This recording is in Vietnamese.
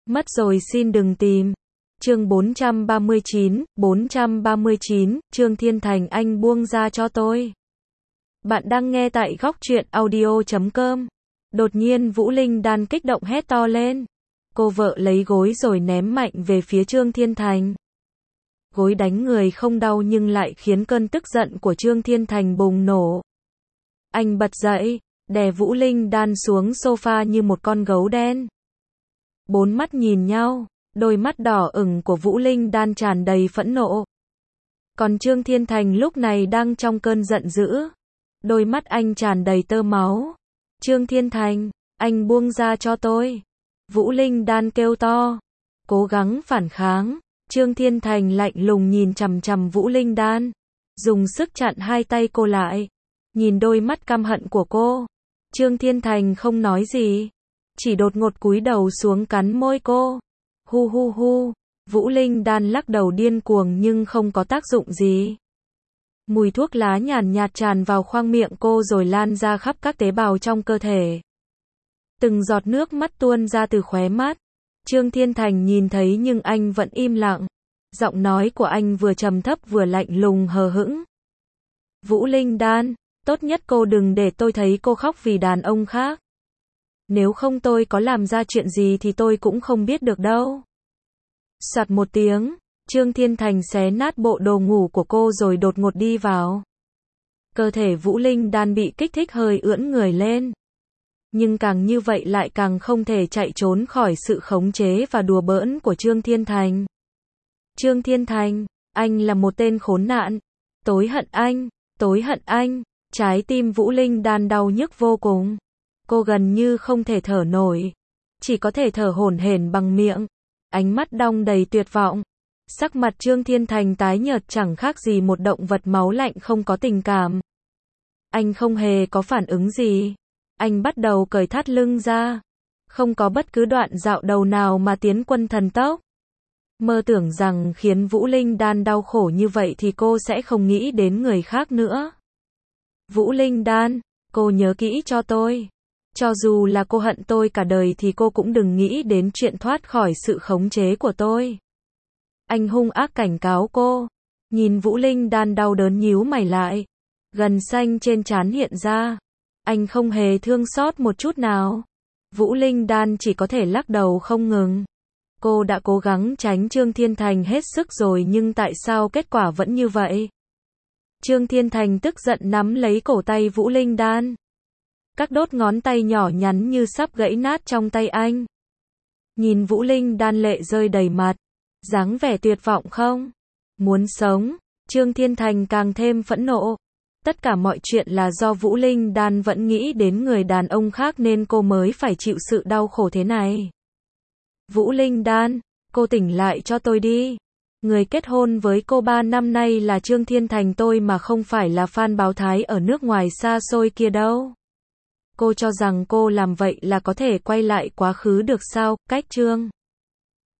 Mất rồi xin đừng tìm. Chương 439, Trương Thiên Thành anh buông ra cho tôi. Bạn đang nghe tại góc truyện audio.com. Đột nhiên Vũ Linh Đan kích động hét to lên. Cô vợ lấy gối rồi ném mạnh về phía Trương Thiên Thành. Gối đánh người không đau nhưng lại khiến cơn tức giận của Trương Thiên Thành bùng nổ. Anh bật dậy, đè Vũ Linh Đan xuống sofa như một con gấu đen. Bốn mắt nhìn nhau, đôi mắt đỏ ửng của Vũ Linh Đan tràn đầy phẫn nộ. Còn Trương Thiên Thành lúc này đang trong cơn giận dữ. Đôi mắt anh tràn đầy tơ máu. Trương Thiên Thành, anh buông ra cho tôi. Vũ Linh Đan kêu to. Cố gắng phản kháng. Trương Thiên Thành lạnh lùng nhìn chằm chằm Vũ Linh Đan. Dùng sức chặn hai tay cô lại. Nhìn đôi mắt căm hận của cô. Trương Thiên Thành không nói gì. Chỉ đột ngột cúi đầu xuống cắn môi cô. Hu hu hu. Vũ Linh Đan lắc đầu điên cuồng nhưng không có tác dụng gì. Mùi thuốc lá nhàn nhạt tràn vào khoang miệng cô rồi lan ra khắp các tế bào trong cơ thể. Từng giọt nước mắt tuôn ra từ khóe mắt. Trương Thiên Thành nhìn thấy nhưng anh vẫn im lặng. Giọng nói của anh vừa trầm thấp vừa lạnh lùng hờ hững. Vũ Linh Đan, tốt nhất cô đừng để tôi thấy cô khóc vì đàn ông khác. Nếu không tôi có làm ra chuyện gì thì tôi cũng không biết được đâu. Soạt một tiếng, Trương Thiên Thành xé nát bộ đồ ngủ của cô rồi đột ngột đi vào. Cơ thể Vũ Linh Đan bị kích thích hơi ưỡn người lên. Nhưng càng như vậy lại càng không thể chạy trốn khỏi sự khống chế và đùa bỡn của Trương Thiên Thành. Trương Thiên Thành, anh là một tên khốn nạn. Tối hận anh, tối hận anh. Trái tim Vũ Linh Đan đau nhức vô cùng. Cô gần như không thể thở nổi. Chỉ có thể thở hổn hển bằng miệng. Ánh mắt đong đầy tuyệt vọng. Sắc mặt Trương Thiên Thành tái nhợt chẳng khác gì một động vật máu lạnh không có tình cảm. Anh không hề có phản ứng gì. Anh bắt đầu cởi thắt lưng ra. Không có bất cứ đoạn dạo đầu nào mà tiến quân thần tốc. Mơ tưởng rằng khiến Vũ Linh Đan đau khổ như vậy thì cô sẽ không nghĩ đến người khác nữa. Vũ Linh Đan, cô nhớ kỹ cho tôi. Cho dù là cô hận tôi cả đời thì cô cũng đừng nghĩ đến chuyện thoát khỏi sự khống chế của tôi. Anh hung ác cảnh cáo cô. Nhìn Vũ Linh Đan đau đớn nhíu mày lại. Gân xanh trên trán hiện ra. Anh không hề thương xót một chút nào. Vũ Linh Đan chỉ có thể lắc đầu không ngừng. Cô đã cố gắng tránh Trương Thiên Thành hết sức rồi nhưng tại sao kết quả vẫn như vậy? Trương Thiên Thành tức giận nắm lấy cổ tay Vũ Linh Đan. Các đốt ngón tay nhỏ nhắn như sắp gãy nát trong tay anh. Nhìn Vũ Linh Đan lệ rơi đầy mặt. Dáng vẻ tuyệt vọng không? Muốn sống. Trương Thiên Thành càng thêm phẫn nộ. Tất cả mọi chuyện là do Vũ Linh Đan vẫn nghĩ đến người đàn ông khác nên cô mới phải chịu sự đau khổ thế này. Vũ Linh Đan, cô tỉnh lại cho tôi đi. Người kết hôn với cô 3 năm nay là Trương Thiên Thành tôi mà không phải là Phan Báo Thái ở nước ngoài xa xôi kia đâu. Cô cho rằng cô làm vậy là có thể quay lại quá khứ được sao? Cách Trương